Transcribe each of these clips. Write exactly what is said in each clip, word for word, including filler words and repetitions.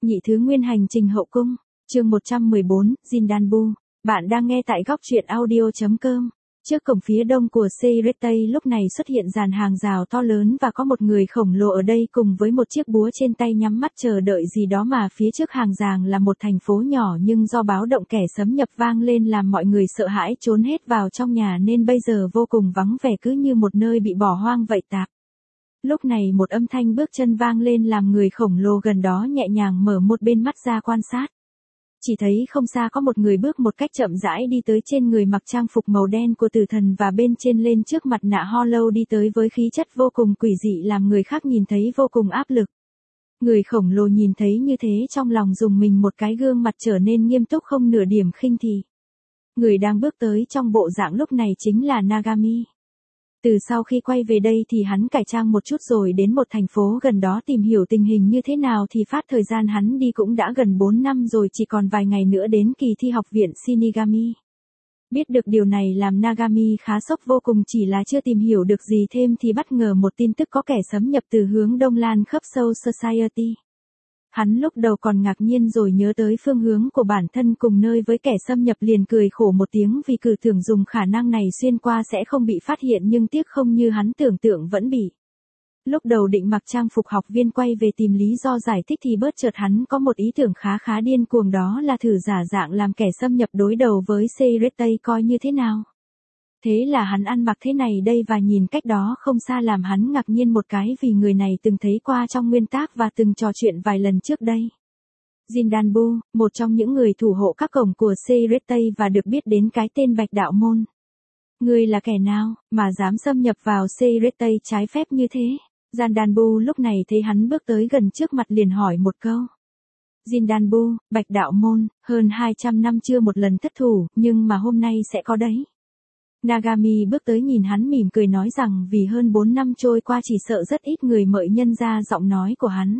Nhị thứ nguyên hành trình hậu cung, chương một trăm mười bốn, Jindanbu. Bạn đang nghe tại góc truyện audio chấm com. Trước cổng phía đông của Seiretay lúc này xuất hiện dàn hàng rào to lớn và có một người khổng lồ ở đây cùng với một chiếc búa trên tay nhắm mắt chờ đợi gì đó, mà phía trước hàng ràng là một thành phố nhỏ nhưng do báo động kẻ xâm nhập vang lên làm mọi người sợ hãi trốn hết vào trong nhà nên bây giờ vô cùng vắng vẻ, cứ như một nơi bị bỏ hoang vậy tạp. Lúc này một âm thanh bước chân vang lên làm người khổng lồ gần đó nhẹ nhàng mở một bên mắt ra quan sát. Chỉ thấy không xa có một người bước một cách chậm rãi đi tới, trên người mặc trang phục màu đen của tử thần và bên trên lên trước mặt nạ Hollow đi tới với khí chất vô cùng quỷ dị làm người khác nhìn thấy vô cùng áp lực. Người khổng lồ nhìn thấy như thế trong lòng dùng mình một cái, gương mặt trở nên nghiêm túc không nửa điểm khinh thị. Người đang bước tới trong bộ dạng lúc này chính là Nagami. Từ sau khi quay về đây thì hắn cải trang một chút rồi đến một thành phố gần đó tìm hiểu tình hình như thế nào, thì phát thời gian hắn đi cũng đã gần bốn năm rồi, chỉ còn vài ngày nữa đến kỳ thi học viện Shinigami. Biết được điều này làm Nagami khá sốc vô cùng, chỉ là chưa tìm hiểu được gì thêm thì bất ngờ một tin tức có kẻ xâm nhập từ hướng đông lan khắp Soul Society. Hắn lúc đầu còn ngạc nhiên rồi nhớ tới phương hướng của bản thân cùng nơi với kẻ xâm nhập, liền cười khổ một tiếng vì cứ tưởng dùng khả năng này xuyên qua sẽ không bị phát hiện, nhưng tiếc không như hắn tưởng tượng vẫn bị. Lúc đầu định mặc trang phục học viên quay về tìm lý do giải thích thì bớt chợt hắn có một ý tưởng khá khá điên cuồng, đó là thử giả dạng làm kẻ xâm nhập đối đầu với Seiretay coi như thế nào. Thế là hắn ăn mặc thế này đây và nhìn cách đó không xa làm hắn ngạc nhiên một cái, vì người này từng thấy qua trong nguyên tác và từng trò chuyện vài lần trước đây. Jindanbu, một trong những người thủ hộ các cổng của Seiretay và được biết đến cái tên Bạch Đạo Môn. Ngươi là kẻ nào mà dám xâm nhập vào Seiretay trái phép như thế? Jindanbu lúc này thấy hắn bước tới gần trước mặt liền hỏi một câu. Jindanbu, Bạch Đạo Môn, hơn hai trăm năm chưa một lần thất thủ, nhưng mà hôm nay sẽ có đấy. Nagami bước tới nhìn hắn mỉm cười nói rằng vì hơn bốn năm trôi qua chỉ sợ rất ít người mời nhân ra giọng nói của hắn.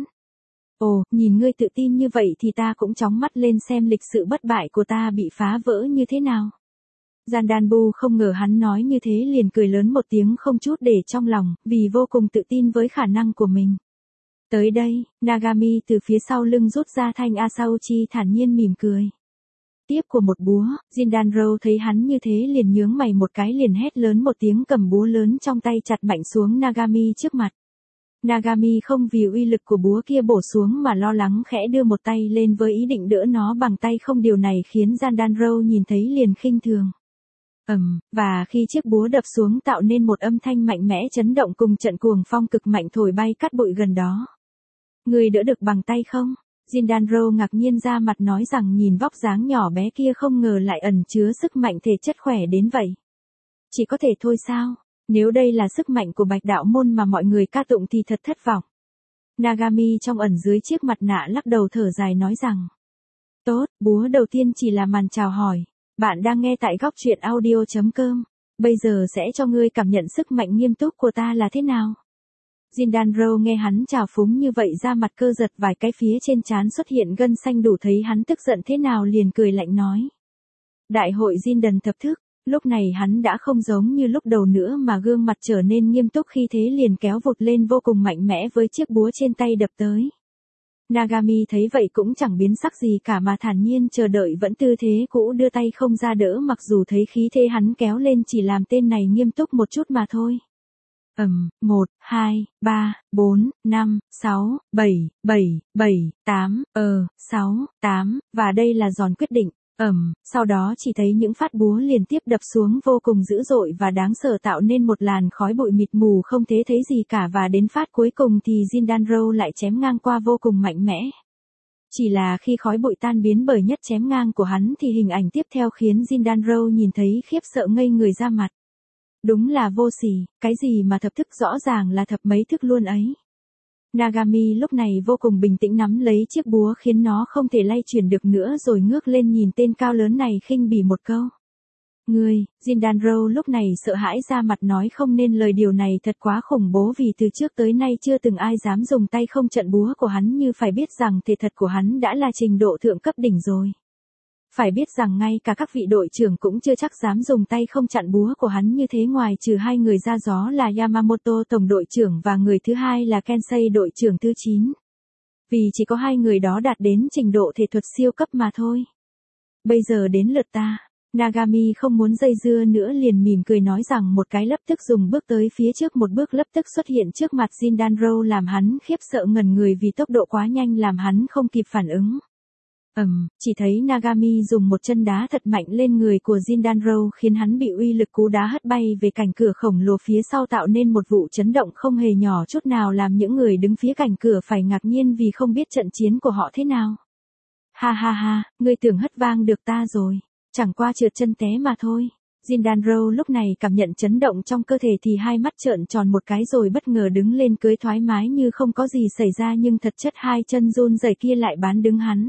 Ồ, nhìn ngươi tự tin như vậy thì ta cũng chóng mắt lên xem lịch sự bất bại của ta bị phá vỡ như thế nào. Jindanbu không ngờ hắn nói như thế liền cười lớn một tiếng không chút để trong lòng, vì vô cùng tự tin với khả năng của mình. Tới đây, Nagami từ phía sau lưng rút ra thanh Asauchi thản nhiên mỉm cười. Tiếp của một búa, Jindanro thấy hắn như thế liền nhướng mày một cái, liền hét lớn một tiếng cầm búa lớn trong tay chặt mạnh xuống Nagami trước mặt. Nagami không vì uy lực của búa kia bổ xuống mà lo lắng, khẽ đưa một tay lên với ý định đỡ nó bằng tay không, điều này khiến Jindanro nhìn thấy liền khinh thường. Ầm, um, và khi chiếc búa đập xuống tạo nên một âm thanh mạnh mẽ chấn động cùng trận cuồng phong cực mạnh thổi bay cát bụi gần đó. Người đỡ được bằng tay không? Jindanro ngạc nhiên ra mặt nói rằng nhìn vóc dáng nhỏ bé kia không ngờ lại ẩn chứa sức mạnh thể chất khỏe đến vậy. Chỉ có thể thôi sao? Nếu đây là sức mạnh của Bạch Đạo Môn mà mọi người ca tụng thì thật thất vọng. Nagami trong ẩn dưới chiếc mặt nạ lắc đầu thở dài nói rằng. Tốt, búa đầu tiên chỉ là màn chào hỏi. Bạn đang nghe tại góc truyện audio chấm com. Bây giờ sẽ cho ngươi cảm nhận sức mạnh nghiêm túc của ta là thế nào. Jindanro nghe hắn chào phúng như vậy ra mặt cơ giật vài cái, phía trên trán xuất hiện gân xanh đủ thấy hắn tức giận thế nào, liền cười lạnh nói. Đại hội Jindan thập thức, lúc này hắn đã không giống như lúc đầu nữa mà gương mặt trở nên nghiêm túc, khi thế liền kéo vụt lên vô cùng mạnh mẽ với chiếc búa trên tay đập tới. Nagami thấy vậy cũng chẳng biến sắc gì cả mà thản nhiên chờ đợi vẫn tư thế cũ, đưa tay không ra đỡ, mặc dù thấy khí thế hắn kéo lên chỉ làm tên này nghiêm túc một chút mà thôi. Ầm, um, một, hai, ba, bốn, năm, sáu, bảy, bảy, bảy, tám, ờ, sáu, tám, và đây là giòn quyết định. Ầm, um, sau đó chỉ thấy những phát búa liên tiếp đập xuống vô cùng dữ dội và đáng sợ, tạo nên một làn khói bụi mịt mù không thể thấy gì cả, và đến phát cuối cùng thì Jindanro lại chém ngang qua vô cùng mạnh mẽ. Chỉ là khi khói bụi tan biến bởi nhất chém ngang của hắn thì hình ảnh tiếp theo khiến Jindanro nhìn thấy khiếp sợ ngây người ra mặt. Đúng là vô sỉ, cái gì mà thập thức rõ ràng là thập mấy thức luôn ấy. Nagami lúc này vô cùng bình tĩnh nắm lấy chiếc búa khiến nó không thể lay chuyển được nữa, rồi ngước lên nhìn tên cao lớn này khinh bỉ một câu. Ngươi, Jindanro lúc này sợ hãi ra mặt nói không nên lời, điều này thật quá khủng bố vì từ trước tới nay chưa từng ai dám dùng tay không trận búa của hắn, như phải biết rằng thể thật của hắn đã là trình độ thượng cấp đỉnh rồi. Phải biết rằng ngay cả các vị đội trưởng cũng chưa chắc dám dùng tay không chặn búa của hắn như thế, ngoài trừ hai người ra gió là Yamamoto tổng đội trưởng và người thứ hai là Kensei đội trưởng thứ chín. Vì chỉ có hai người đó đạt đến trình độ thể thuật siêu cấp mà thôi. Bây giờ đến lượt ta. Nagami không muốn dây dưa nữa liền mỉm cười nói rằng một cái lập tức dùng bước tới phía trước một bước lập tức xuất hiện trước mặt Jindanro làm hắn khiếp sợ ngẩn người vì tốc độ quá nhanh làm hắn không kịp phản ứng. Ầm, um, chỉ thấy Nagami dùng một chân đá thật mạnh lên người của Jindanro khiến hắn bị uy lực cú đá hất bay về cạnh cửa khổng lồ phía sau tạo nên một vụ chấn động không hề nhỏ chút nào làm những người đứng phía cạnh cửa phải ngạc nhiên vì không biết trận chiến của họ thế nào. Ha ha ha, ngươi tưởng hất vang được ta rồi, chẳng qua trượt chân té mà thôi. Jindanro lúc này cảm nhận chấn động trong cơ thể thì hai mắt trợn tròn một cái rồi bất ngờ đứng lên cưới thoải mái như không có gì xảy ra nhưng thật chất hai chân run rẩy kia lại bán đứng hắn.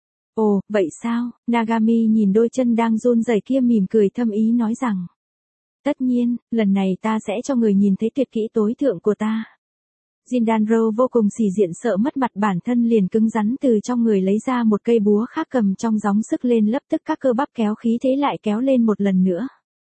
Ồ, vậy sao? Nagami nhìn đôi chân đang run rẩy kia mỉm cười thâm ý nói rằng. Tất nhiên, lần này ta sẽ cho người nhìn thấy tuyệt kỹ tối thượng của ta. Jindanro vô cùng xỉ diện sợ mất mặt bản thân liền cứng rắn từ trong người lấy ra một cây búa khác cầm trong gióng sức lên lập tức các cơ bắp kéo khí thế lại kéo lên một lần nữa.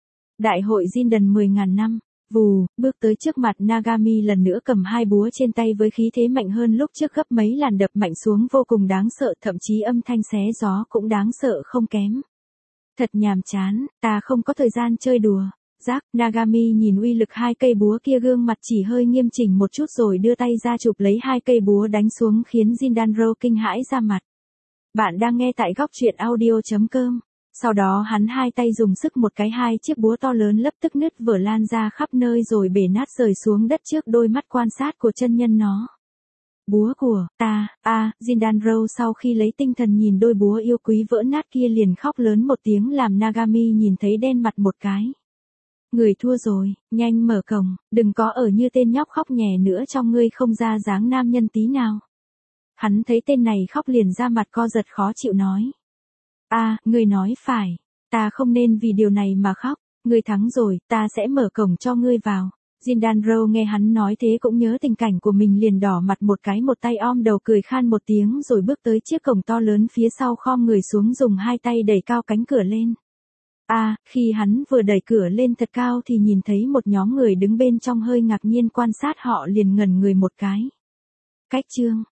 Đại hội Jindan mười ngàn năm. Vù, bước tới trước mặt Nagami lần nữa cầm hai búa trên tay với khí thế mạnh hơn lúc trước gấp mấy lần đập mạnh xuống vô cùng đáng sợ thậm chí âm thanh xé gió cũng đáng sợ không kém. Thật nhàm chán, ta không có thời gian chơi đùa. Giác, Nagami nhìn uy lực hai cây búa kia gương mặt chỉ hơi nghiêm chỉnh một chút rồi đưa tay ra chụp lấy hai cây búa đánh xuống khiến Jindanro kinh hãi ra mặt. Bạn đang nghe tại góc truyện audio chấm com. Sau đó hắn hai tay dùng sức một cái hai chiếc búa to lớn lập tức nứt vỡ lan ra khắp nơi rồi bể nát rơi xuống đất trước đôi mắt quan sát của chân nhân nó. Búa của ta, a, à, Jindanro sau khi lấy tinh thần nhìn đôi búa yêu quý vỡ nát kia liền khóc lớn một tiếng làm Nagami nhìn thấy đen mặt một cái. Người thua rồi, nhanh mở cổng, đừng có ở như tên nhóc khóc nhè nữa trong ngươi không ra dáng nam nhân tí nào. Hắn thấy tên này khóc liền ra mặt co giật khó chịu nói. A, à, ngươi nói phải, ta không nên vì điều này mà khóc, ngươi thắng rồi, ta sẽ mở cổng cho ngươi vào. Jindanro nghe hắn nói thế cũng nhớ tình cảnh của mình liền đỏ mặt một cái một tay om đầu cười khan một tiếng rồi bước tới chiếc cổng to lớn phía sau khom người xuống dùng hai tay đẩy cao cánh cửa lên. A, à, khi hắn vừa đẩy cửa lên thật cao thì nhìn thấy một nhóm người đứng bên trong hơi ngạc nhiên quan sát họ liền ngẩn người một cái. Cách chương